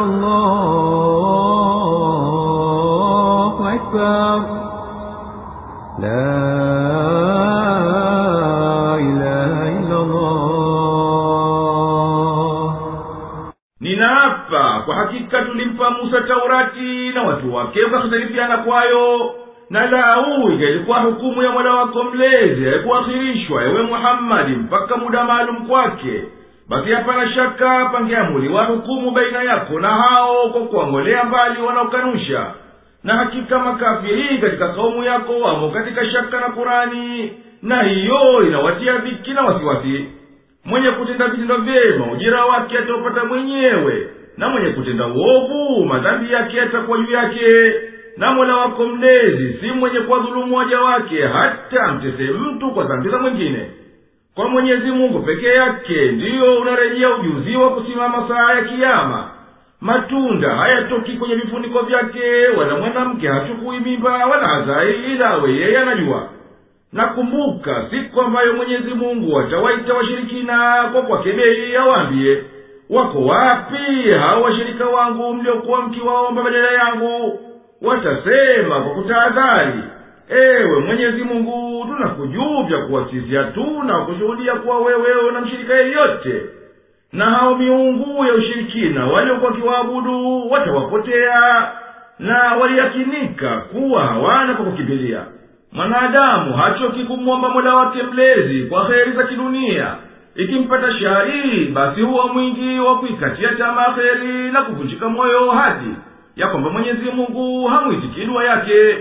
Allahu Akbar, la ilaha illa Allah. Ninaapa kwa hakika tulimpa Musa Taurati, na watu wake wakasalifiana kwayo. Na lau ilikuwa hukumu ya Mola wako mlezi haikuakhirishwa ewe Muhammadi mpaka muda maalum kwake, basi hapana shaka pangeamuliwa hukumu baina yako na hao kwa kuangolea mbali wanaokanusha. Na hakika makafiri katika kaumu yako wamo katika shaka na Kurani, na hiyo inawatia dhiki na wasiwasi. Mwenye kutenda vitendo vyema ujira wake ataupata mwenyewe, na mwenye kutenda uovu madhambi yake atakuwa juu yake. Na Mola wako mlezi si mwenye kuwadhulumu waja wake, hata amtese mtu kwa dhambi za mwingine. Kwa Mwenyezi Mungu peke yake ndiyo unarejea ujuzi wa kusimama saa ya kiyama. Matunda hayatoki kwenye vifuniko vyake, wala mwanamke hachukui mimba, wala hazai ila we yeye anajua. Nakumbuka siku ambayo Mwenyezi Mungu atawaita washirikina kwa kwa kebei, awaambie, wako wapi hao washirika wangu mliokuwa mkiwaomba badala yangu? Watasema kwa kutahadhari, ewe Mwenyezi Mungu, tunakujuvya kuwa sisi hatuna kushuhudia kuwa wewe na mshirika yeyote. Na hao miungu ya ushirikina waliokuwa kiwaabudu watawapotea, na waliyakinika kuwa hawana kwa kukimbilia. Mwanadamu hachoki kumwomba Mola wake mlezi kwa kheri za kidunia. Ikimpata shari basi huwa mwingi wa kuikatia tamaa kheri na kuvunjika moyo hadi ya kwamba Mwenyezi Mungu hamuitiki dua yake.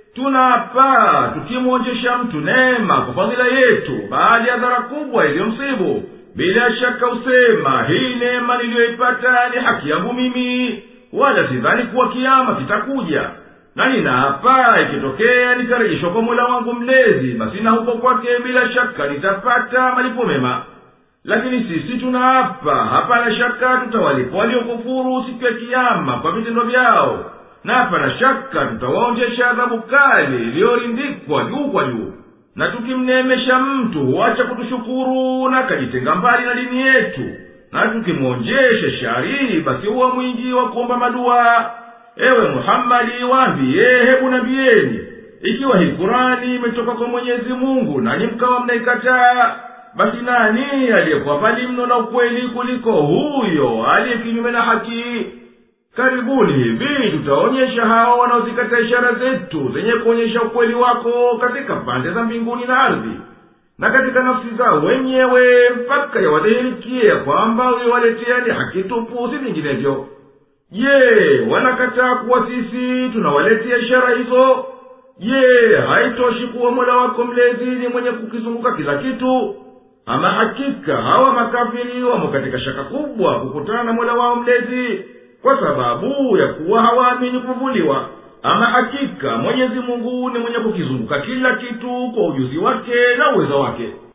Tunapa tukimwonjesha mtu neema kwa fadhila yetu baada ya dhara kubwa iliyomsibu, bila shaka usema, hii neema niliyoipata ni haki yangu mimi, wala sidhani kuwa kiyama kitakuja. Na ninaapa ikitokea nikarejeshwa kwa Mola wangu mlezi, basi na huko kwake bila shaka nitapata malipo mema. Lakini sisi tunaapa, hapana shaka tutawalipa waliokufuru siku ya kiyama kwa vitendo vyao, na hapana shaka tutawaonjesha adhabu kali iliyorindikwa juu kwa juu. Na tukimneemesha mtu huacha kutushukuru na kajitenga mbali na dini yetu, na tukimwonjesha shari basi huwa mwingi wa kuomba madua. ewe Muhammadi waambie, hebu nabieni, ikiwa hii Kurani imetoka kwa Mwenyezi Mungu nanyi mkawa mnaikataa, basi nani aliyekuwa mbali mno na ukweli kuliko huyo aliye kinyume na haki? Karibuni hivi tutaonyesha hao wanaozikataa ishara zetu zenye kuonyesha ukweli wako katika pande za mbinguni na ardhi na katika nafsi zao wenyewe, mpaka yawadhihirikie ya kwamba uliwaletea ni haki tupu, si vinginevyo. Je, wanakataa kuwa sisi tunawaletea ishara hizo? Je, haitoshi kuwa Mola wako mlezi ni mwenye kukizunguka kila kitu? Ama hakika hawa makafiri wamo katika shaka kubwa kukutana na Mola wao mlezi, kwa sababu ya kuwa hawaamini kuvuliwa. Ama hakika Mwenyezi Mungu ni mwenye kukizunguka kila kitu kwa ujuzi wake na uwezo wake.